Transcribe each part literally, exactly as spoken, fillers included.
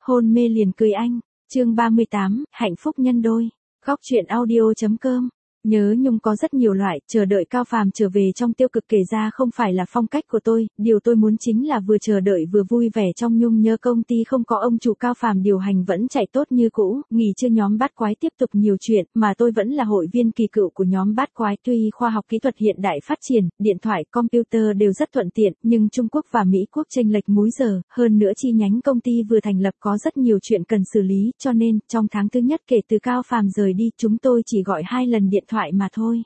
Hôn mê liền cười anh. Chương ba mươi tám, hạnh phúc nhân đôi. Góc truyện audio.com. Nhớ nhung có rất nhiều loại, chờ đợi Cao Phàm trở về trong tiêu cực kể ra không phải là phong cách của tôi, điều tôi muốn chính là vừa chờ đợi vừa vui vẻ trong nhung nhớ công ty không có ông chủ Cao Phàm điều hành vẫn chạy tốt như cũ, nghỉ trưa nhóm bát quái tiếp tục nhiều chuyện, mà tôi vẫn là hội viên kỳ cựu của nhóm bát quái tuy khoa học kỹ thuật hiện đại phát triển, điện thoại, computer đều rất thuận tiện, nhưng Trung Quốc và Mỹ Quốc chênh lệch múi giờ, hơn nữa chi nhánh công ty vừa thành lập có rất nhiều chuyện cần xử lý, cho nên, trong tháng thứ nhất kể từ Cao Phàm rời đi, chúng tôi chỉ gọi hai lần điện thoại mà thôi.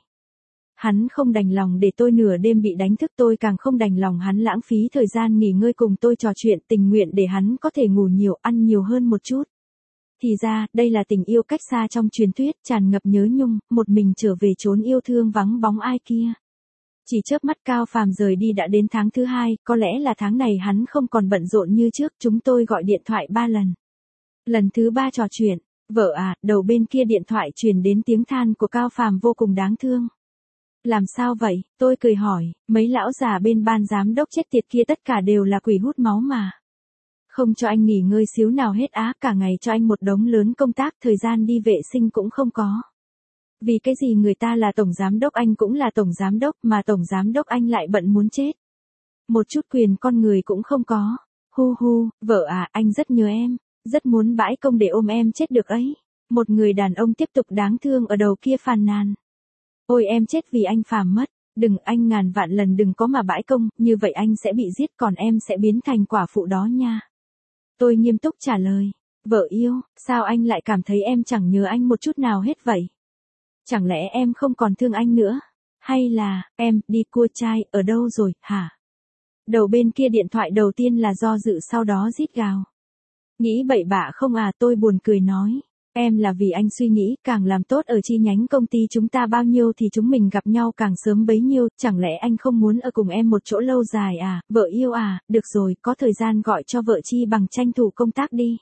Hắn không đành lòng để tôi nửa đêm bị đánh thức, tôi càng không đành lòng hắn lãng phí thời gian nghỉ ngơi cùng tôi trò chuyện, tình nguyện để hắn có thể ngủ nhiều, ăn nhiều hơn một chút. Thì ra, đây là tình yêu cách xa trong truyền thuyết, tràn ngập nhớ nhung, một mình trở về chốn yêu thương vắng bóng ai kia. Chỉ chớp mắt Cao Phàm rời đi đã đến tháng thứ hai, có lẽ là tháng này hắn không còn bận rộn như trước, chúng tôi gọi điện thoại ba lần. Lần thứ ba trò chuyện. Vợ à, đầu bên kia điện thoại truyền đến tiếng than của Cao Phàm vô cùng đáng thương. Làm sao vậy? Tôi cười hỏi, mấy lão già bên ban giám đốc chết tiệt kia tất cả đều là quỷ hút máu mà. Không cho anh nghỉ ngơi xíu nào hết á, cả ngày cho anh một đống lớn công tác, thời gian đi vệ sinh cũng không có. Vì cái gì người ta là tổng giám đốc, anh cũng là tổng giám đốc, mà tổng giám đốc anh lại bận muốn chết. Một chút quyền con người cũng không có. Hu hu, vợ à, anh rất nhớ em. Rất muốn bãi công để ôm em chết được ấy. Một người đàn ông tiếp tục đáng thương ở đầu kia phàn nàn. Ôi em chết vì anh Phàm mất. Đừng, anh ngàn vạn lần đừng có mà bãi công, như vậy anh sẽ bị giết còn em sẽ biến thành quả phụ đó nha. Tôi nghiêm túc trả lời. Vợ yêu, sao anh lại cảm thấy em chẳng nhớ anh một chút nào hết vậy? Chẳng lẽ em không còn thương anh nữa? Hay là, em, đi cua trai, ở đâu rồi, hả? Đầu bên kia điện thoại đầu tiên là do dự sau đó rít gào. Nghĩ bậy bạ không à, tôi buồn cười nói. Em là vì anh suy nghĩ, càng làm tốt ở chi nhánh công ty chúng ta bao nhiêu thì chúng mình gặp nhau càng sớm bấy nhiêu, chẳng lẽ anh không muốn ở cùng em một chỗ lâu dài à, vợ yêu à, được rồi, có thời gian gọi cho vợ chi bằng tranh thủ công tác đi.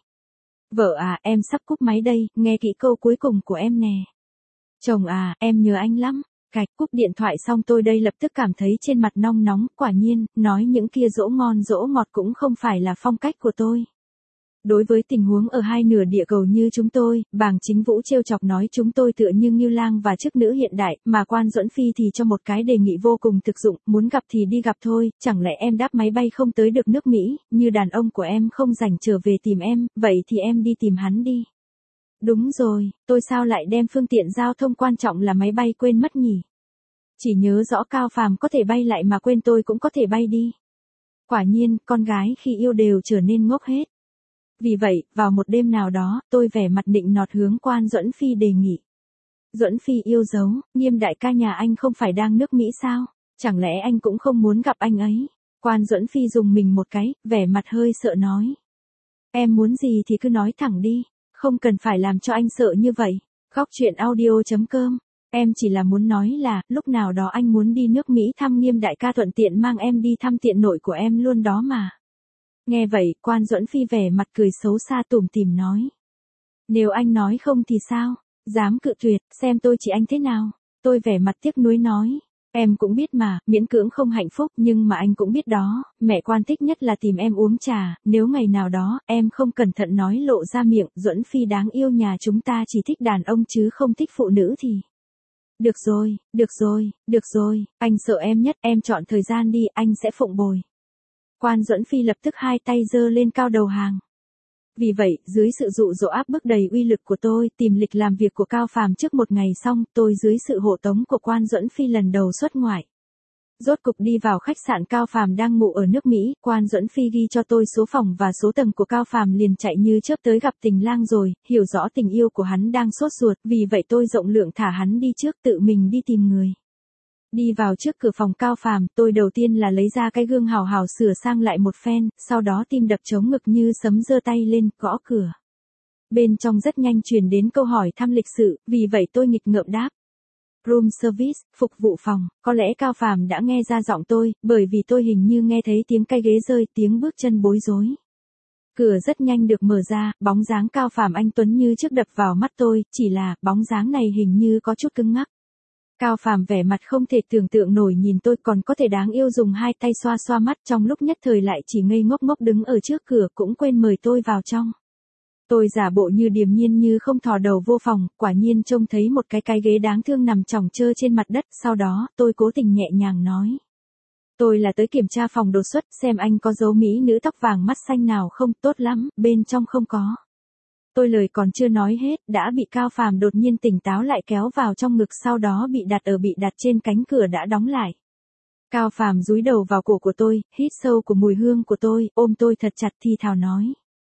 Vợ à, em sắp cúp máy đây, nghe kỹ câu cuối cùng của em nè. Chồng à, em nhớ anh lắm. Cạch, cúp điện thoại xong tôi đây lập tức cảm thấy trên mặt nong nóng, quả nhiên, nói những kia dỗ ngon dỗ ngọt cũng không phải là phong cách của tôi. Đối với tình huống ở hai nửa địa cầu như chúng tôi, Bàng Chính Vũ trêu chọc nói chúng tôi tựa như Ngưu Lang và chức nữ hiện đại, mà Quan Duẫn Phi thì cho một cái đề nghị vô cùng thực dụng, muốn gặp thì đi gặp thôi, chẳng lẽ em đáp máy bay không tới được nước Mỹ, như đàn ông của em không rảnh trở về tìm em, vậy thì em đi tìm hắn đi. Đúng rồi, tôi sao lại đem phương tiện giao thông quan trọng là máy bay quên mất nhỉ? Chỉ nhớ rõ Cao Phàm có thể bay lại mà quên tôi cũng có thể bay đi. Quả nhiên, con gái khi yêu đều trở nên ngốc hết. Vì vậy, vào một đêm nào đó, tôi vẻ mặt nịnh nọt hướng Quan Duẫn Phi đề nghị. Duẫn Phi yêu dấu, Nghiêm đại ca nhà anh không phải đang nước Mỹ sao? Chẳng lẽ anh cũng không muốn gặp anh ấy? Quan Duẫn Phi dùng mình một cái, vẻ mặt hơi sợ nói. Em muốn gì thì cứ nói thẳng đi, không cần phải làm cho anh sợ như vậy. Góc truyện audio.com. Em chỉ là muốn nói là, lúc nào đó anh muốn đi nước Mỹ thăm Nghiêm đại ca thuận tiện mang em đi thăm tiện nội của em luôn đó mà. Nghe vậy, Quan Duẫn Phi vẻ mặt cười xấu xa tủm tỉm nói. Nếu anh nói không thì sao? Dám cự tuyệt, xem tôi chỉ anh thế nào? Tôi vẻ mặt tiếc nuối nói. Em cũng biết mà, miễn cưỡng không hạnh phúc, nhưng mà anh cũng biết đó, mẹ Quan thích nhất là tìm em uống trà, nếu ngày nào đó, em không cẩn thận nói lộ ra miệng, Duẫn Phi đáng yêu nhà chúng ta chỉ thích đàn ông chứ không thích phụ nữ thì... Được rồi, được rồi, được rồi, anh sợ em nhất, em chọn thời gian đi, anh sẽ phụng bồi. Quan Duẫn Phi lập tức hai tay giơ lên cao đầu hàng. Vì vậy, dưới sự dụ dỗ áp bức đầy uy lực của tôi, tìm lịch làm việc của Cao Phàm trước một ngày xong, tôi dưới sự hộ tống của Quan Duẫn Phi lần đầu xuất ngoại. Rốt cục đi vào khách sạn Cao Phàm đang ngủ ở nước Mỹ, Quan Duẫn Phi ghi cho tôi số phòng và số tầng của Cao Phàm liền chạy như chớp tới gặp tình lang rồi, hiểu rõ tình yêu của hắn đang sốt ruột, vì vậy tôi rộng lượng thả hắn đi trước tự mình đi tìm người. Đi vào trước cửa phòng Cao Phàm, tôi đầu tiên là lấy ra cái gương hào hào sửa sang lại một phen, sau đó tim đập trống ngực như sấm giơ tay lên, gõ cửa. Bên trong rất nhanh truyền đến câu hỏi thăm lịch sự, vì vậy tôi nghịch ngợm đáp. Room service, phục vụ phòng, có lẽ Cao Phàm đã nghe ra giọng tôi, bởi vì tôi hình như nghe thấy tiếng cái ghế rơi, tiếng bước chân bối rối. Cửa rất nhanh được mở ra, bóng dáng Cao Phàm anh tuấn như trước đập vào mắt tôi, chỉ là, bóng dáng này hình như có chút cứng ngắc. Cao Phàm vẻ mặt không thể tưởng tượng nổi nhìn tôi còn có thể đáng yêu dùng hai tay xoa xoa mắt trong lúc nhất thời lại chỉ ngây ngốc ngốc đứng ở trước cửa cũng quên mời tôi vào trong. Tôi giả bộ như điềm nhiên như không thò đầu vô phòng, quả nhiên trông thấy một cái cái ghế đáng thương nằm chỏng chơ trên mặt đất, sau đó, tôi cố tình nhẹ nhàng nói. Tôi là tới kiểm tra phòng đột xuất, xem anh có dấu mỹ nữ tóc vàng mắt xanh nào không, tốt lắm, bên trong không có. Tôi lời còn chưa nói hết, đã bị Cao Phàm đột nhiên tỉnh táo lại kéo vào trong ngực, sau đó bị đặt ở bị đặt trên cánh cửa đã đóng lại. Cao Phàm dúi đầu vào cổ của tôi, hít sâu của mùi hương của tôi, ôm tôi thật chặt thì thào nói.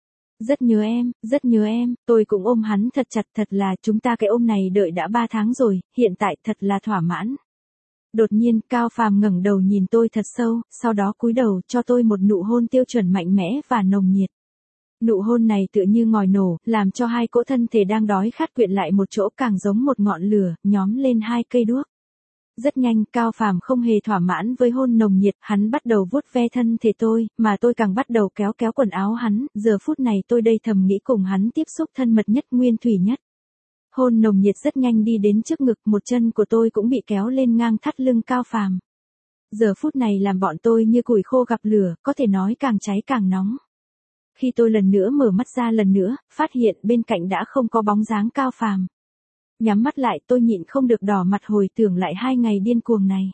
Rất nhớ em, rất nhớ em, tôi cũng ôm hắn thật chặt, thật là chúng ta cái ôm này đợi đã ba tháng rồi, hiện tại thật là thỏa mãn. Đột nhiên, Cao Phàm ngẩng đầu nhìn tôi thật sâu, sau đó cúi đầu cho tôi một nụ hôn tiêu chuẩn mạnh mẽ và nồng nhiệt. Nụ hôn này tựa như ngòi nổ, làm cho hai cỗ thân thể đang đói khát quyện lại một chỗ, càng giống một ngọn lửa, nhóm lên hai cây đuốc. Rất nhanh, Cao Phàm không hề thỏa mãn với hôn nồng nhiệt, hắn bắt đầu vuốt ve thân thể tôi, mà tôi càng bắt đầu kéo kéo quần áo hắn, giờ phút này tôi đây thầm nghĩ cùng hắn tiếp xúc thân mật nhất, nguyên thủy nhất. Hôn nồng nhiệt rất nhanh đi đến trước ngực, một chân của tôi cũng bị kéo lên ngang thắt lưng Cao Phàm. Giờ phút này làm bọn tôi như củi khô gặp lửa, có thể nói càng cháy càng nóng. Khi tôi lần nữa mở mắt ra lần nữa, phát hiện bên cạnh đã không có bóng dáng Cao Phàm. Nhắm mắt lại, tôi nhịn không được đỏ mặt hồi tưởng lại hai ngày điên cuồng này.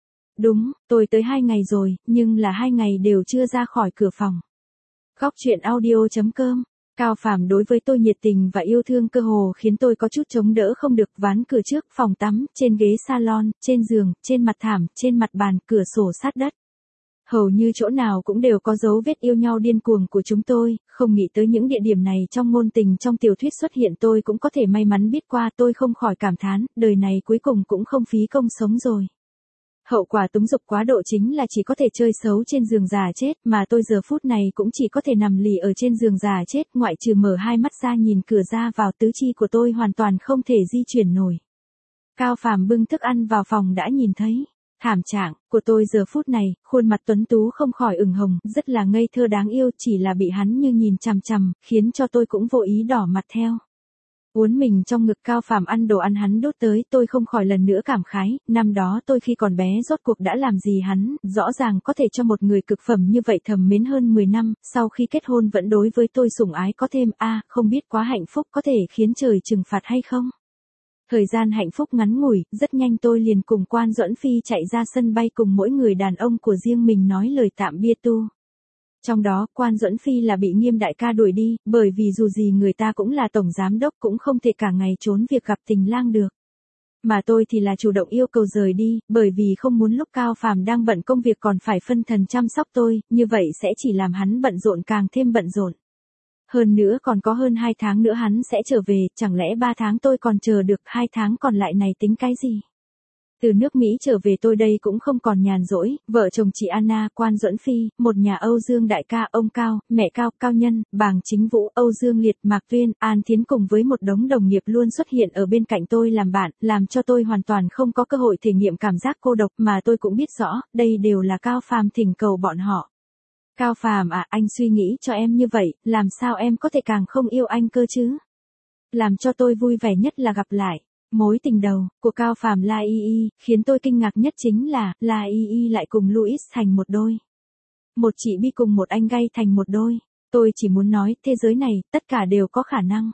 Đúng, tôi tới hai ngày rồi, nhưng là hai ngày đều chưa ra khỏi cửa phòng. Góc truyện audio chấm com. Cao Phàm đối với tôi nhiệt tình và yêu thương cơ hồ khiến tôi có chút chống đỡ không được, ván cửa trước, phòng tắm, trên ghế salon, trên giường, trên mặt thảm, trên mặt bàn, cửa sổ sát đất. Hầu như chỗ nào cũng đều có dấu vết yêu nhau điên cuồng của chúng tôi, không nghĩ tới những địa điểm này trong ngôn tình trong tiểu thuyết xuất hiện tôi cũng có thể may mắn biết qua, tôi không khỏi cảm thán, đời này cuối cùng cũng không phí công sống rồi. Hậu quả túng dục quá độ chính là chỉ có thể chơi xấu trên giường già chết, mà tôi giờ phút này cũng chỉ có thể nằm lì ở trên giường già chết, ngoại trừ mở hai mắt ra nhìn cửa ra vào, tứ chi của tôi hoàn toàn không thể di chuyển nổi. Cao Phàm bưng thức ăn vào phòng đã nhìn thấy. Thảm trạng của tôi giờ phút này, khuôn mặt tuấn tú không khỏi ửng hồng, rất là ngây thơ đáng yêu, chỉ là bị hắn như nhìn chằm chằm, khiến cho tôi cũng vô ý đỏ mặt theo. Uốn mình trong ngực Cao Phàm ăn đồ ăn hắn đốt tới, tôi không khỏi lần nữa cảm khái, năm đó tôi khi còn bé rốt cuộc đã làm gì hắn, rõ ràng có thể cho một người cực phẩm như vậy thầm mến hơn mười năm, sau khi kết hôn vẫn đối với tôi sủng ái có thêm, a à, không biết quá hạnh phúc có thể khiến trời trừng phạt hay không? Thời gian hạnh phúc ngắn ngủi, rất nhanh tôi liền cùng Quan Duẫn Phi chạy ra sân bay cùng mỗi người đàn ông của riêng mình nói lời tạm biệt tu. Trong đó, Quan Duẫn Phi là bị Nghiêm đại ca đuổi đi, bởi vì dù gì người ta cũng là tổng giám đốc, cũng không thể cả ngày trốn việc gặp tình lang được. Mà tôi thì là chủ động yêu cầu rời đi, bởi vì không muốn lúc Cao Phàm đang bận công việc còn phải phân thần chăm sóc tôi, như vậy sẽ chỉ làm hắn bận rộn càng thêm bận rộn. Hơn nữa còn có hơn hai tháng nữa hắn sẽ trở về, chẳng lẽ ba tháng tôi còn chờ được, hai tháng còn lại này tính cái gì? Từ nước Mỹ trở về tôi đây cũng không còn nhàn rỗi, vợ chồng chị Anna, Quan Duẫn Phi, một nhà Âu Dương đại ca, ông Cao, mẹ Cao, Cao Nhân, Bàng Chính Vũ, Âu Dương Liệt, Mạc Tuyên, An Thiến cùng với một đống đồng nghiệp luôn xuất hiện ở bên cạnh tôi làm bạn, làm cho tôi hoàn toàn không có cơ hội thể nghiệm cảm giác cô độc, mà tôi cũng biết rõ, đây đều là Cao Phàm thỉnh cầu bọn họ. Cao Phàm à, anh suy nghĩ cho em như vậy, làm sao em có thể càng không yêu anh cơ chứ? Làm cho tôi vui vẻ nhất là gặp lại. Mối tình đầu của Cao Phàm La Y Y, khiến tôi kinh ngạc nhất chính là, La Y Y lại cùng Louis thành một đôi. Một chị Bi cùng một anh gay thành một đôi. Tôi chỉ muốn nói, thế giới này, tất cả đều có khả năng.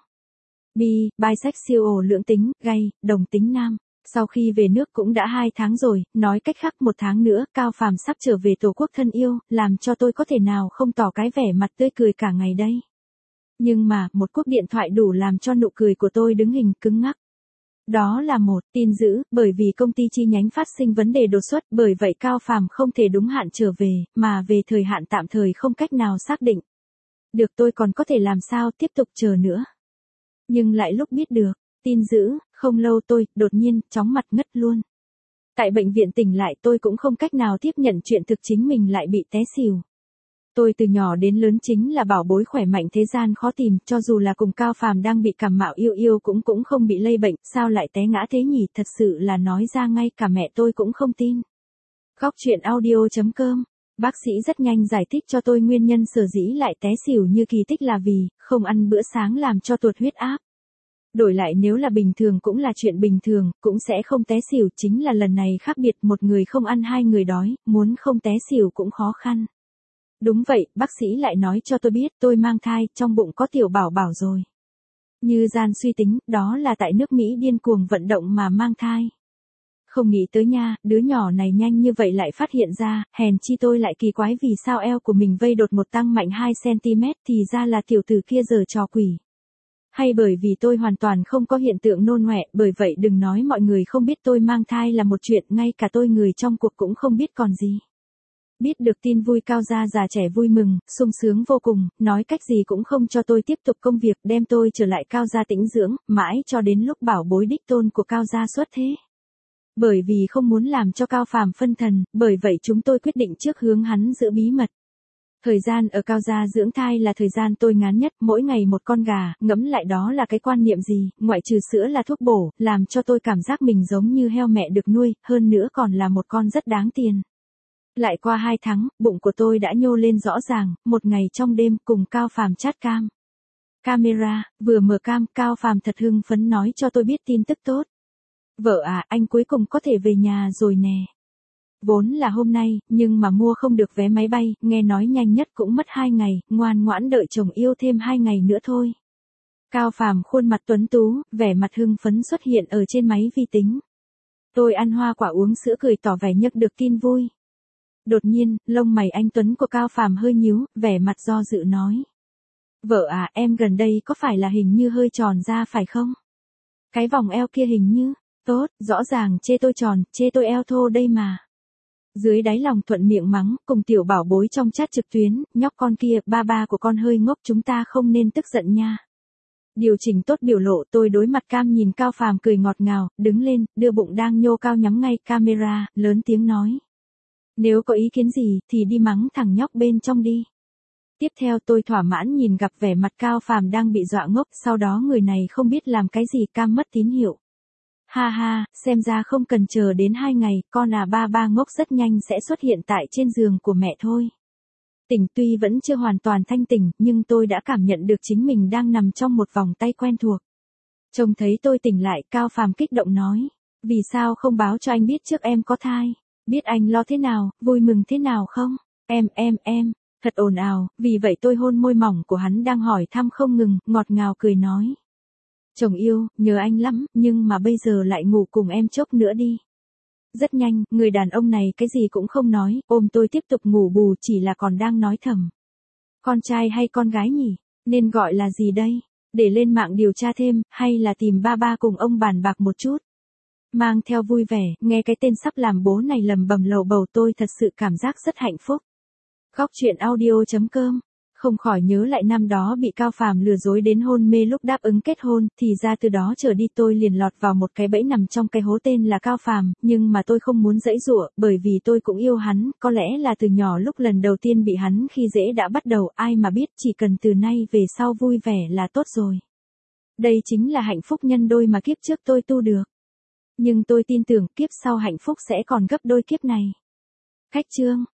Bi, bisexual lưỡng tính, gay, đồng tính nam. Sau khi về nước cũng đã hai tháng rồi, nói cách khác một tháng nữa, Cao Phàm sắp trở về tổ quốc thân yêu, làm cho tôi có thể nào không tỏ cái vẻ mặt tươi cười cả ngày đây. Nhưng mà, một cuộc điện thoại đủ làm cho nụ cười của tôi đứng hình cứng ngắc. Đó là một tin dữ, bởi vì công ty chi nhánh phát sinh vấn đề đột xuất, bởi vậy Cao Phàm không thể đúng hạn trở về, mà về thời hạn tạm thời không cách nào xác định. Được, tôi còn có thể làm sao tiếp tục chờ nữa. Nhưng lại lúc biết được tin dữ, không lâu tôi, đột nhiên, chóng mặt ngất luôn. Tại bệnh viện tỉnh lại tôi cũng không cách nào tiếp nhận chuyện thực chính mình lại bị té xỉu. Tôi từ nhỏ đến lớn chính là bảo bối khỏe mạnh thế gian khó tìm, cho dù là cùng Cao Phàm đang bị cảm mạo yêu yêu cũng cũng không bị lây bệnh, sao lại té ngã thế nhỉ, thật sự là nói ra ngay cả mẹ tôi cũng không tin. Góc truyện audio chấm com. Bác sĩ rất nhanh giải thích cho tôi nguyên nhân sở dĩ lại té xỉu như kỳ tích là vì, không ăn bữa sáng làm cho tụt huyết áp. Đổi lại nếu là bình thường cũng là chuyện bình thường, cũng sẽ không té xỉu, chính là lần này khác biệt, một người không ăn hai người đói, muốn không té xỉu cũng khó khăn. Đúng vậy, bác sĩ lại nói cho tôi biết tôi mang thai, trong bụng có tiểu bảo bảo rồi. Như gian suy tính, đó là tại nước Mỹ điên cuồng vận động mà mang thai. Không nghĩ tới nha, đứa nhỏ này nhanh như vậy lại phát hiện ra, hèn chi tôi lại kỳ quái vì sao eo của mình vây đột một tăng mạnh hai xăng ti mét thì ra là tiểu tử kia giở trò quỷ. Hay bởi vì tôi hoàn toàn không có hiện tượng nôn ọe, bởi vậy đừng nói mọi người không biết tôi mang thai là một chuyện, ngay cả tôi người trong cuộc cũng không biết còn gì. Biết được tin vui Cao gia già trẻ vui mừng, sung sướng vô cùng, nói cách gì cũng không cho tôi tiếp tục công việc, đem tôi trở lại Cao gia tĩnh dưỡng, mãi cho đến lúc bảo bối đích tôn của Cao gia xuất thế. Bởi vì không muốn làm cho Cao Phàm phân thần, bởi vậy chúng tôi quyết định trước hướng hắn giữ bí mật. Thời gian ở Cao gia dưỡng thai là thời gian tôi ngán nhất, mỗi ngày một con gà, ngẫm lại đó là cái quan niệm gì, ngoại trừ sữa là thuốc bổ, làm cho tôi cảm giác mình giống như heo mẹ được nuôi, hơn nữa còn là một con rất đáng tiền. Lại qua hai tháng, bụng của tôi đã nhô lên rõ ràng, một ngày trong đêm cùng Cao Phàm chat cam. Camera, vừa mở cam, Cao Phàm thật hưng phấn nói cho tôi biết tin tức tốt. Vợ à, anh cuối cùng có thể về nhà rồi nè. Vốn là hôm nay, nhưng mà mua không được vé máy bay, nghe nói nhanh nhất cũng mất hai ngày, ngoan ngoãn đợi chồng yêu thêm hai ngày nữa thôi. Cao Phàm khuôn mặt tuấn tú, vẻ mặt hưng phấn xuất hiện ở trên máy vi tính. Tôi ăn hoa quả uống sữa cười tỏ vẻ nhấc được tin vui. Đột nhiên, lông mày anh tuấn của Cao Phàm hơi nhíu, vẻ mặt do dự nói. Vợ à, em gần đây có phải là hình như hơi tròn ra phải không? Cái vòng eo kia hình như, tốt, rõ ràng chê tôi tròn, chê tôi eo thô đây mà. Dưới đáy lòng thuận miệng mắng, cùng tiểu bảo bối trong chat trực tuyến, nhóc con kia, ba ba của con hơi ngốc, chúng ta không nên tức giận nha. Điều chỉnh tốt biểu lộ, tôi đối mặt cam nhìn Cao Phàm cười ngọt ngào, đứng lên, đưa bụng đang nhô cao nhắm ngay camera, lớn tiếng nói. Nếu có ý kiến gì, thì đi mắng thằng nhóc bên trong đi. Tiếp theo tôi thỏa mãn nhìn gặp vẻ mặt Cao Phàm đang bị dọa ngốc, sau đó người này không biết làm cái gì cam mất tín hiệu. Ha ha, xem ra không cần chờ đến hai ngày, con à ba ba ngốc rất nhanh sẽ xuất hiện tại trên giường của mẹ thôi. Tỉnh tuy vẫn chưa hoàn toàn thanh tỉnh, nhưng tôi đã cảm nhận được chính mình đang nằm trong một vòng tay quen thuộc. Trông thấy tôi tỉnh lại, Cao Phàm kích động nói, vì sao không báo cho anh biết trước em có thai? Biết anh lo thế nào, vui mừng thế nào không? Em, em, em, thật ồn ào, vì vậy tôi hôn môi mỏng của hắn đang hỏi thăm không ngừng, ngọt ngào cười nói. Chồng yêu, nhớ anh lắm, nhưng mà bây giờ lại ngủ cùng em chốc nữa đi. Rất nhanh, người đàn ông này cái gì cũng không nói, ôm tôi tiếp tục ngủ bù, chỉ là còn đang nói thầm. Con trai hay con gái nhỉ? Nên gọi là gì đây? Để lên mạng điều tra thêm, hay là tìm ba ba cùng ông bàn bạc một chút? Mang theo vui vẻ, nghe cái tên sắp làm bố này lầm bầm lầu bầu, tôi thật sự cảm giác rất hạnh phúc. Góc truyện audio chấm com. Không khỏi nhớ lại năm đó bị Cao Phàm lừa dối đến hôn mê lúc đáp ứng kết hôn, thì ra từ đó trở đi tôi liền lọt vào một cái bẫy nằm trong cái hố tên là Cao Phàm, nhưng mà tôi không muốn giãy giụa, bởi vì tôi cũng yêu hắn, có lẽ là từ nhỏ lúc lần đầu tiên bị hắn khi dễ đã bắt đầu, ai mà biết, chỉ cần từ nay về sau vui vẻ là tốt rồi. Đây chính là hạnh phúc nhân đôi mà kiếp trước tôi tu được. Nhưng tôi tin tưởng kiếp sau hạnh phúc sẽ còn gấp đôi kiếp này. Khách chương